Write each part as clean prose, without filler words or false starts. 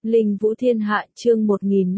Linh Vũ Thiên Hạ chương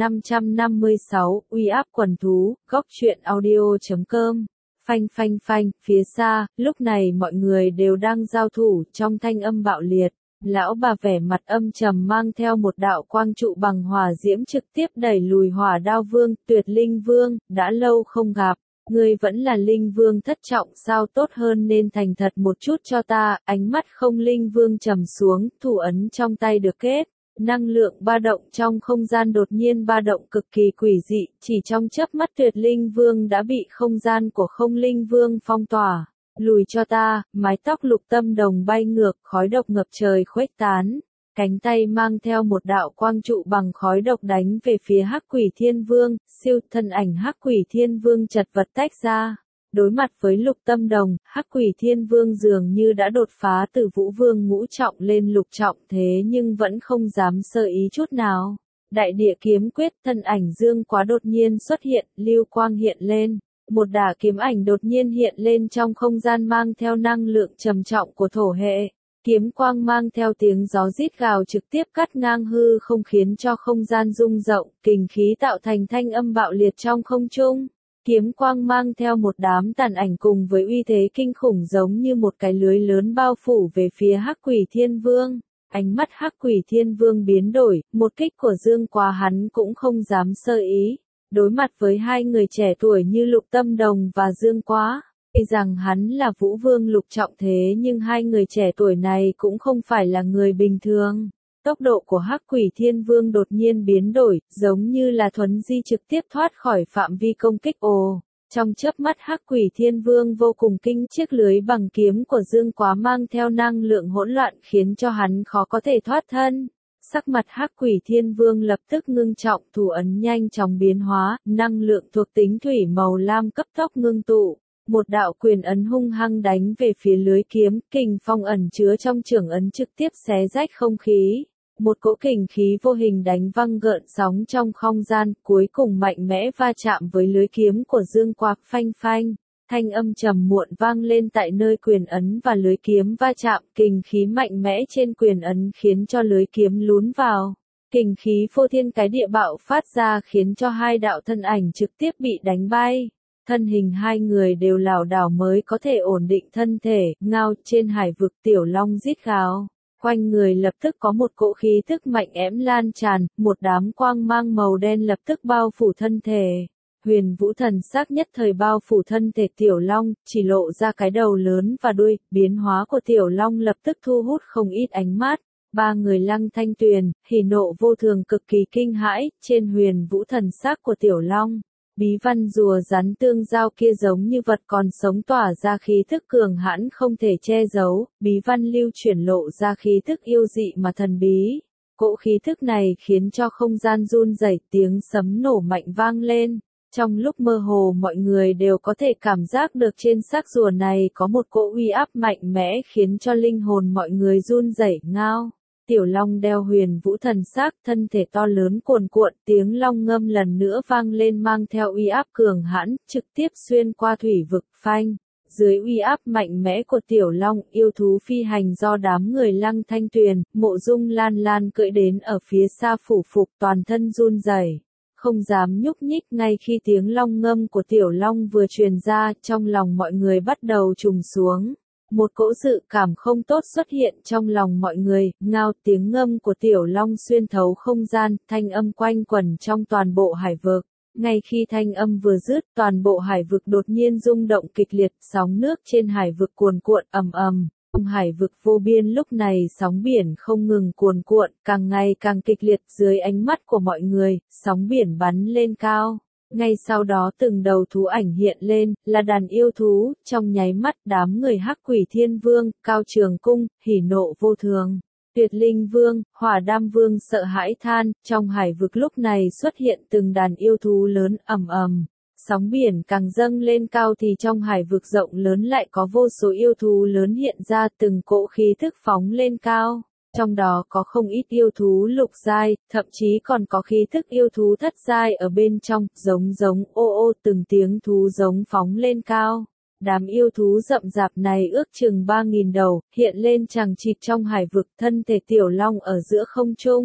1556, uy áp quần thú, góc truyện audio.com. Phanh phanh phanh, phía xa, lúc này mọi người đều đang giao thủ trong thanh âm bạo liệt. Lão bà vẻ mặt âm trầm mang theo một đạo quang trụ bằng hỏa diễm trực tiếp đẩy lùi Hỏa Đao Vương, Tuyệt Linh Vương, đã lâu không gặp. Ngươi vẫn là Linh Vương thất trọng sao, tốt hơn nên thành thật một chút cho ta. Ánh mắt Không Linh Vương trầm xuống, thủ ấn trong tay được kết. Năng lượng ba động trong không gian đột nhiên ba động cực kỳ quỷ dị, chỉ trong chớp mắt Tuyệt Linh Vương đã bị không gian của Không Linh Vương phong tỏa. Lùi cho ta, mái tóc Lục Tâm Đồng bay ngược, khói độc ngập trời khuếch tán. Cánh tay mang theo một đạo quang trụ bằng khói độc đánh về phía Hắc Quỷ Thiên Vương, siêu thân ảnh Hắc Quỷ Thiên Vương chật vật tách ra. Đối mặt với Lục Tâm Đồng, Hắc Quỷ Thiên Vương dường như đã đột phá từ Vũ Vương ngũ trọng lên lục trọng, thế nhưng vẫn không dám sơ ý chút nào. Đại địa kiếm quyết, thân ảnh Dương Quá đột nhiên xuất hiện, lưu quang hiện lên. Một đả kiếm ảnh đột nhiên hiện lên trong không gian mang theo năng lượng trầm trọng của thổ hệ. Kiếm quang mang theo tiếng gió rít gào trực tiếp cắt ngang hư không khiến cho không gian rung rộng, kình khí tạo thành thanh âm bạo liệt trong không trung. Kiếm quang mang theo một đám tàn ảnh cùng với uy thế kinh khủng giống như một cái lưới lớn bao phủ về phía Hắc Quỷ Thiên Vương. Ánh mắt Hắc Quỷ Thiên Vương biến đổi, một kích của Dương Quá hắn cũng không dám sơ ý. Đối mặt với hai người trẻ tuổi như Lục Tâm Đồng và Dương Quá, tuy rằng hắn là Vũ Vương lục trọng thế nhưng hai người trẻ tuổi này cũng không phải là người bình thường. Tốc độ của Hắc Quỷ Thiên Vương đột nhiên biến đổi, giống như là thuấn di trực tiếp thoát khỏi phạm vi công kích. Trong chớp mắt Hắc Quỷ Thiên Vương vô cùng kinh, chiếc lưới bằng kiếm của Dương Quá mang theo năng lượng hỗn loạn khiến cho hắn khó có thể thoát thân. Sắc mặt Hắc Quỷ Thiên Vương lập tức ngưng trọng, thủ ấn nhanh chóng biến hóa, năng lượng thuộc tính thủy màu lam cấp tốc ngưng tụ. Một đạo quyền ấn hung hăng đánh về phía lưới kiếm, kình phong ẩn chứa trong chưởng ấn trực tiếp xé rách không khí. Một cỗ kình khí vô hình đánh văng gợn sóng trong không gian, cuối cùng mạnh mẽ va chạm với lưới kiếm của Dương Quá. Phanh phanh, thanh âm trầm muộn vang lên tại nơi quyền ấn và lưới kiếm va chạm, kình khí mạnh mẽ trên quyền ấn khiến cho lưới kiếm lún vào. Kình khí phô thiên cái địa bạo phát ra khiến cho hai đạo thân ảnh trực tiếp bị đánh bay. Thân hình hai người đều lảo đảo mới có thể ổn định thân thể, ngao trên hải vực Tiểu Long rít gào. Quanh người lập tức có một cỗ khí tức mạnh ẽm lan tràn, một đám quang mang màu đen lập tức bao phủ thân thể. Huyền Vũ thần sắc nhất thời bao phủ thân thể Tiểu Long, chỉ lộ ra cái đầu lớn và đuôi, biến hóa của Tiểu Long lập tức thu hút không ít ánh mắt. Ba người Lăng Thanh Tuyền, hỉ nộ vô thường cực kỳ kinh hãi, trên Huyền Vũ thần sắc của Tiểu Long. Bí văn rùa rắn tương giao kia giống như vật còn sống tỏa ra khí thức cường hãn không thể che giấu, bí văn lưu chuyển lộ ra khí thức yêu dị mà thần bí. Cỗ khí thức này khiến cho không gian run rẩy, tiếng sấm nổ mạnh vang lên. Trong lúc mơ hồ mọi người đều có thể cảm giác được trên xác rùa này có một cỗ uy áp mạnh mẽ khiến cho linh hồn mọi người run rẩy ngao. Tiểu Long đeo Huyền Vũ thần sắc, thân thể to lớn cuồn cuộn, tiếng long ngâm lần nữa vang lên mang theo uy áp cường hãn, trực tiếp xuyên qua thủy vực. Phanh. Dưới uy áp mạnh mẽ của Tiểu Long, yêu thú phi hành do đám người Lăng Thanh Tuyền, Mộ Dung Lan Lan cưỡi đến ở phía xa phủ phục, toàn thân run rẩy, không dám nhúc nhích. Ngay khi tiếng long ngâm của Tiểu Long vừa truyền ra, trong lòng mọi người bắt đầu trùng xuống. Một cỗ dự cảm không tốt xuất hiện trong lòng mọi người, ngao tiếng ngâm của Tiểu Long xuyên thấu không gian, thanh âm quanh quẩn trong toàn bộ hải vực. Ngay khi thanh âm vừa dứt, toàn bộ hải vực đột nhiên rung động kịch liệt, sóng nước trên hải vực cuồn cuộn ầm ầm. Trong hải vực vô biên lúc này sóng biển không ngừng cuồn cuộn, càng ngày càng kịch liệt dưới ánh mắt của mọi người, sóng biển bắn lên cao. Ngay sau đó từng đầu thú ảnh hiện lên, là đàn yêu thú, trong nháy mắt đám người Hắc Quỷ Thiên Vương, Cao Trường Cung, hỉ nộ vô thường. Tuyệt Linh Vương, Hỏa Đam Vương sợ hãi than, trong hải vực lúc này xuất hiện từng đàn yêu thú lớn ầm ầm. Sóng biển càng dâng lên cao thì trong hải vực rộng lớn lại có vô số yêu thú lớn hiện ra, từng cỗ khí thức phóng lên cao. Trong đó có không ít yêu thú lục giai, thậm chí còn có khí thức yêu thú thất giai ở bên trong, giống ô từng tiếng thú giống phóng lên cao. Đám yêu thú rậm rạp này ước chừng 3.000 đầu, hiện lên chằng chịt trong hải vực, thân thể Tiểu Long ở giữa không trung.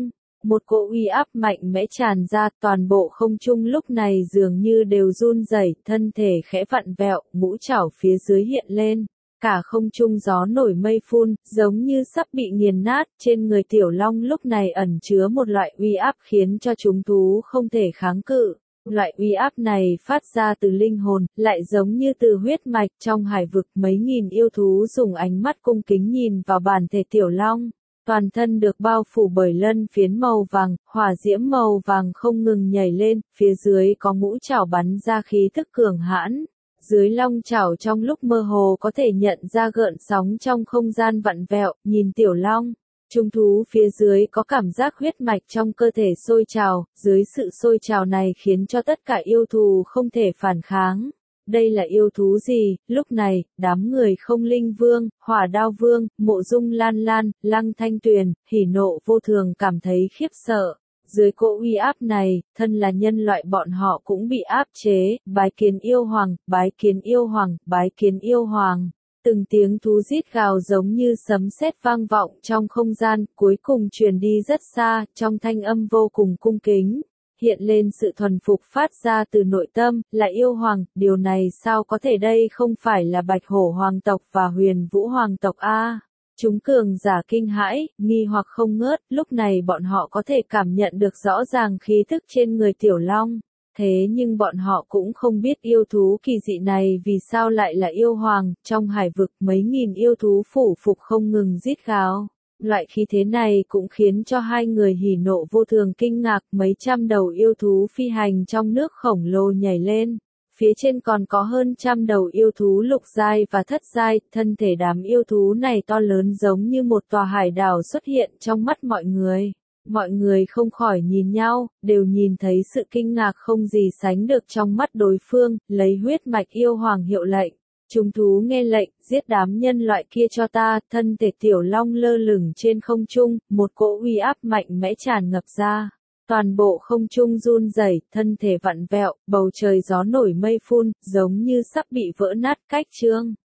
Một cỗ uy áp mạnh mẽ tràn ra, toàn bộ không trung lúc này dường như đều run rẩy, thân thể khẽ vặn vẹo, ngũ trảo phía dưới hiện lên. Cả không trung gió nổi mây phun, giống như sắp bị nghiền nát, trên người tiểu long lúc này ẩn chứa một loại uy áp khiến cho chúng thú không thể kháng cự. Loại uy áp này phát ra từ linh hồn, lại giống như từ huyết mạch trong hải vực mấy nghìn yêu thú dùng ánh mắt cung kính nhìn vào bản thể tiểu long. Toàn thân được bao phủ bởi lân phiến màu vàng, hỏa diễm màu vàng không ngừng nhảy lên, phía dưới có ngũ trảo bắn ra khí thức cường hãn. Dưới long chảo trong lúc mơ hồ có thể nhận ra gợn sóng trong không gian vặn vẹo, nhìn tiểu long. Trung thú phía dưới có cảm giác huyết mạch trong cơ thể sôi trào, dưới sự sôi trào này khiến cho tất cả yêu thú không thể phản kháng. Đây là yêu thú gì? Lúc này, đám người không linh vương, hỏa đao vương, mộ dung lan lan, lăng thanh tuyền, hỉ nộ vô thường cảm thấy khiếp sợ. Dưới cỗ uy áp này, thân là nhân loại bọn họ cũng bị áp chế, bái kiến yêu hoàng, bái kiến yêu hoàng, bái kiến yêu hoàng. Từng tiếng thú rít gào giống như sấm sét vang vọng trong không gian, cuối cùng truyền đi rất xa, trong thanh âm vô cùng cung kính. Hiện lên sự thuần phục phát ra từ nội tâm, là yêu hoàng, điều này sao có thể đây không phải là Bạch Hổ hoàng tộc và Huyền Vũ hoàng tộc a? Chúng cường giả kinh hãi, nghi hoặc không ngớt, lúc này bọn họ có thể cảm nhận được rõ ràng khí thức trên người tiểu long. Thế nhưng bọn họ cũng không biết yêu thú kỳ dị này vì sao lại là yêu hoàng, trong hải vực mấy nghìn yêu thú phủ phục không ngừng rít gào. Loại khí thế này cũng khiến cho hai người hỉ nộ vô thường kinh ngạc, mấy trăm đầu yêu thú phi hành trong nước khổng lồ nhảy lên. Phía trên còn có hơn trăm đầu yêu thú lục giai và thất giai, thân thể đám yêu thú này to lớn giống như một tòa hải đảo xuất hiện trong mắt mọi người. Mọi người không khỏi nhìn nhau, đều nhìn thấy sự kinh ngạc không gì sánh được trong mắt đối phương, lấy huyết mạch yêu hoàng hiệu lệnh. Chúng thú nghe lệnh, giết đám nhân loại kia cho ta, thân thể tiểu long lơ lửng trên không trung, một cỗ uy áp mạnh mẽ tràn ngập ra. Toàn bộ không trung run rẩy, thân thể vặn vẹo, bầu trời gió nổi mây phun, giống như sắp bị vỡ nát cách trương.